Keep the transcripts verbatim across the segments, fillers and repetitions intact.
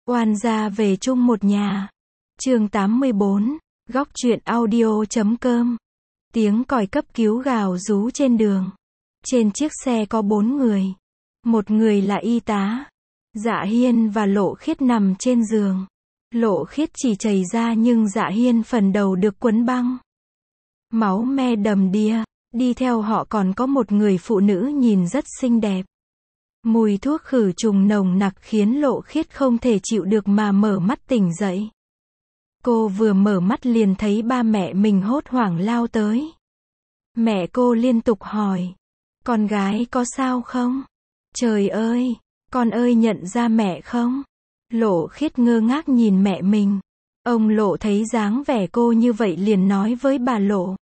Oan gia về chung một nhà. Chương tám mươi bốn, góc truyện audio.com. Tiếng còi cấp cứu gào rú trên đường. Trên chiếc xe có bốn người. Một người là y tá. Dạ Hiên và Lộ Khiết nằm trên giường. Lộ Khiết chỉ chảy ra nhưng Dạ Hiên phần đầu được quấn băng. Máu me đầm đìa. Đi theo họ còn có một người phụ nữ nhìn rất xinh đẹp. Mùi thuốc khử trùng nồng nặc khiến Lộ Khiết không thể chịu được mà mở mắt tỉnh dậy. Cô vừa mở mắt liền thấy ba mẹ mình hốt hoảng lao tới. Mẹ cô liên tục hỏi. Con gái có sao không? Trời ơi! Con ơi nhận ra mẹ không? Lộ Khiết ngơ ngác nhìn mẹ mình. Ông Lộ thấy dáng vẻ cô như vậy liền nói với bà Lộ.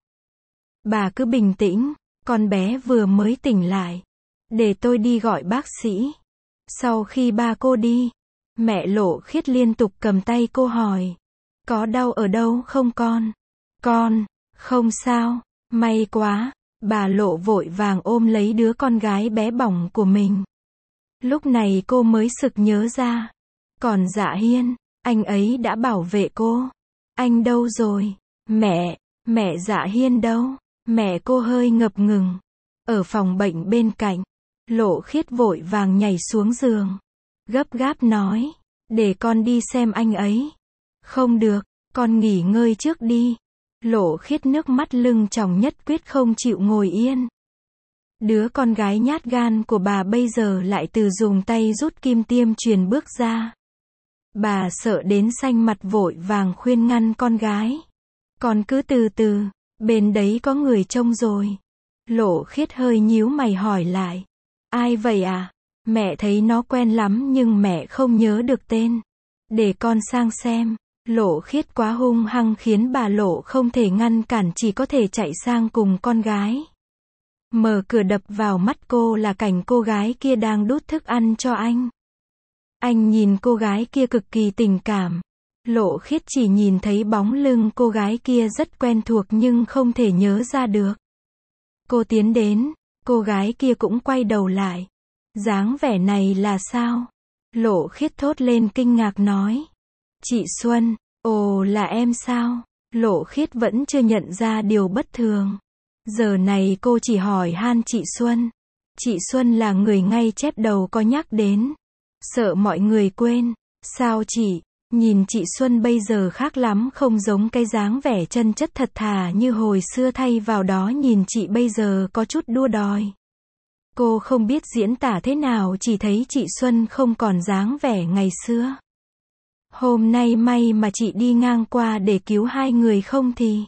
Bà cứ bình tĩnh, con bé vừa mới tỉnh lại. Để tôi đi gọi bác sĩ. Sau khi ba cô đi, mẹ Lộ Khiết liên tục cầm tay cô hỏi. Có đau ở đâu không con? Con, không sao, may quá. Bà Lộ vội vàng ôm lấy đứa con gái bé bỏng của mình. Lúc này cô mới sực nhớ ra. Còn Dạ Hiên, anh ấy đã bảo vệ cô. Anh đâu rồi? Mẹ, mẹ Dạ Hiên đâu? Mẹ cô hơi ngập ngừng. Ở phòng bệnh bên cạnh, Lộ Khiết vội vàng nhảy xuống giường. Gấp gáp nói, để con đi xem anh ấy. Không được, con nghỉ ngơi trước đi. Lộ Khiết nước mắt lưng tròng nhất quyết không chịu ngồi yên. Đứa con gái nhát gan của bà bây giờ lại từ dùng tay rút kim tiêm truyền bước ra. Bà sợ đến xanh mặt vội vàng khuyên ngăn con gái. Con cứ từ từ, bên đấy có người trông rồi. Lộ Khiết hơi nhíu mày hỏi lại. Ai vậy à? Mẹ thấy nó quen lắm nhưng mẹ không nhớ được tên. Để con sang xem. Lộ Khiết quá hung hăng khiến bà Lộ không thể ngăn cản, chỉ có thể chạy sang cùng con gái. Mở cửa đập vào mắt cô là cảnh cô gái kia đang đút thức ăn cho anh. Anh nhìn cô gái kia cực kỳ tình cảm. Lộ Khiết chỉ nhìn thấy bóng lưng cô gái kia rất quen thuộc nhưng không thể nhớ ra được. Cô tiến đến, cô gái kia cũng quay đầu lại. Dáng vẻ này là sao? Lộ Khiết thốt lên kinh ngạc nói. Chị Xuân, ồ là em sao? Lộ Khiết vẫn chưa nhận ra điều bất thường. Giờ này cô chỉ hỏi han chị Xuân. Chị Xuân là người ngay chép đầu có nhắc đến. Sợ mọi người quên. Sao chị? Nhìn chị Xuân bây giờ khác lắm, không giống cái dáng vẻ chân chất thật thà như hồi xưa, thay vào đó nhìn chị bây giờ có chút đua đòi. Cô không biết diễn tả thế nào, chỉ thấy chị Xuân không còn dáng vẻ ngày xưa. Hôm nay may mà chị đi ngang qua để cứu hai người, không thì...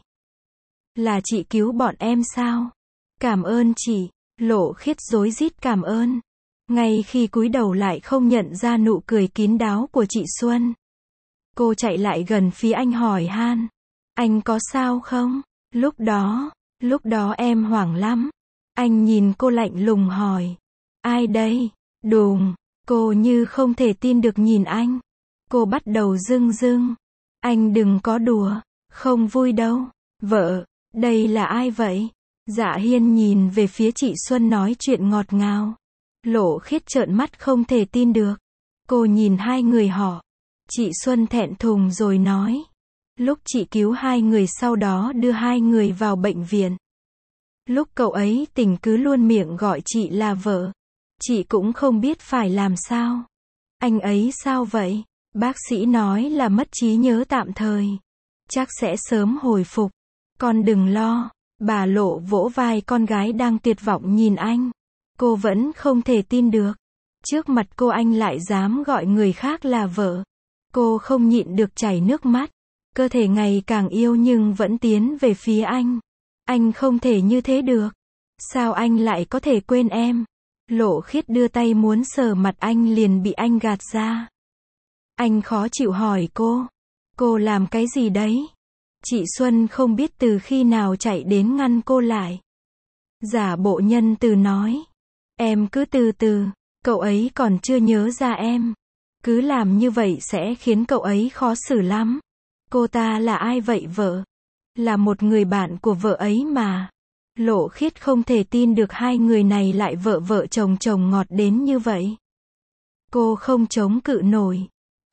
Là chị cứu bọn em sao? Cảm ơn chị. Lộ Khiết rối rít cảm ơn. Ngay khi cúi đầu lại không nhận ra nụ cười kín đáo của chị Xuân. Cô chạy lại gần phía anh hỏi han. Anh có sao không? Lúc đó, lúc đó em hoảng lắm. Anh nhìn cô lạnh lùng hỏi. Ai đây? Đùng. Cô như không thể tin được nhìn anh. Cô bắt đầu rưng rưng. Anh đừng có đùa. Không vui đâu. Vợ, đây là ai vậy? Dạ Hiên nhìn về phía chị Xuân nói chuyện ngọt ngào. Lộ Khiết trợn mắt không thể tin được. Cô nhìn hai người họ. Chị Xuân thẹn thùng rồi nói. Lúc chị cứu hai người sau đó đưa hai người vào bệnh viện. Lúc cậu ấy tỉnh cứ luôn miệng gọi chị là vợ. Chị cũng không biết phải làm sao. Anh ấy sao vậy? Bác sĩ nói là mất trí nhớ tạm thời. Chắc sẽ sớm hồi phục. Con đừng lo. Bà Lộ vỗ vai con gái đang tuyệt vọng nhìn anh. Cô vẫn không thể tin được. Trước mặt cô anh lại dám gọi người khác là vợ. Cô không nhịn được chảy nước mắt. Cơ thể ngày càng yêu nhưng vẫn tiến về phía anh. Anh không thể như thế được. Sao anh lại có thể quên em? Lộ Khiết đưa tay muốn sờ mặt anh liền bị anh gạt ra. Anh khó chịu hỏi cô. Cô làm cái gì đấy? Chị Xuân không biết từ khi nào chạy đến ngăn cô lại. Giả bộ nhân từ nói. Em cứ từ từ, cậu ấy còn chưa nhớ ra em. Cứ làm như vậy sẽ khiến cậu ấy khó xử lắm. Cô ta là ai vậy vợ? Là một người bạn của vợ ấy mà. Lộ Khiết không thể tin được hai người này lại vợ vợ chồng chồng ngọt đến như vậy. Cô không chống cự nổi.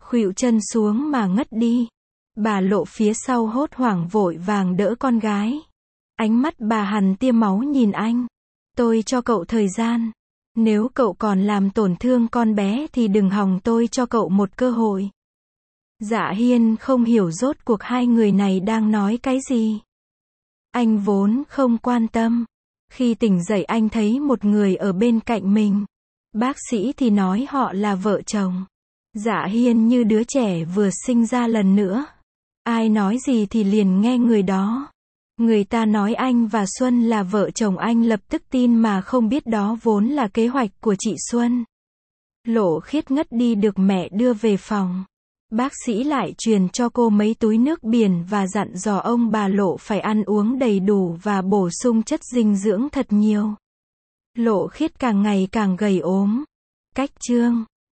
khuỵu chân xuống mà ngất đi. Bà Lộ phía sau hốt hoảng vội vàng đỡ con gái. Ánh mắt bà Hàn tia máu nhìn anh. Tôi cho cậu thời gian. Nếu cậu còn làm tổn thương con bé thì đừng hòng tôi cho cậu một cơ hội. Dạ Hiên không hiểu rốt cuộc hai người này đang nói cái gì. Anh vốn không quan tâm. Khi tỉnh dậy anh thấy một người ở bên cạnh mình. Bác sĩ thì nói họ là vợ chồng. Dạ Hiên như đứa trẻ vừa sinh ra lần nữa. Ai nói gì thì liền nghe người đó. Người ta nói anh và Xuân là vợ chồng, anh lập tức tin mà không biết đó vốn là kế hoạch của chị Xuân. Lộ Khiết ngất đi được mẹ đưa về phòng. Bác sĩ lại truyền cho cô mấy túi nước biển và dặn dò ông bà Lộ phải ăn uống đầy đủ và bổ sung chất dinh dưỡng thật nhiều. Lộ Khiết càng ngày càng gầy ốm. Cách chương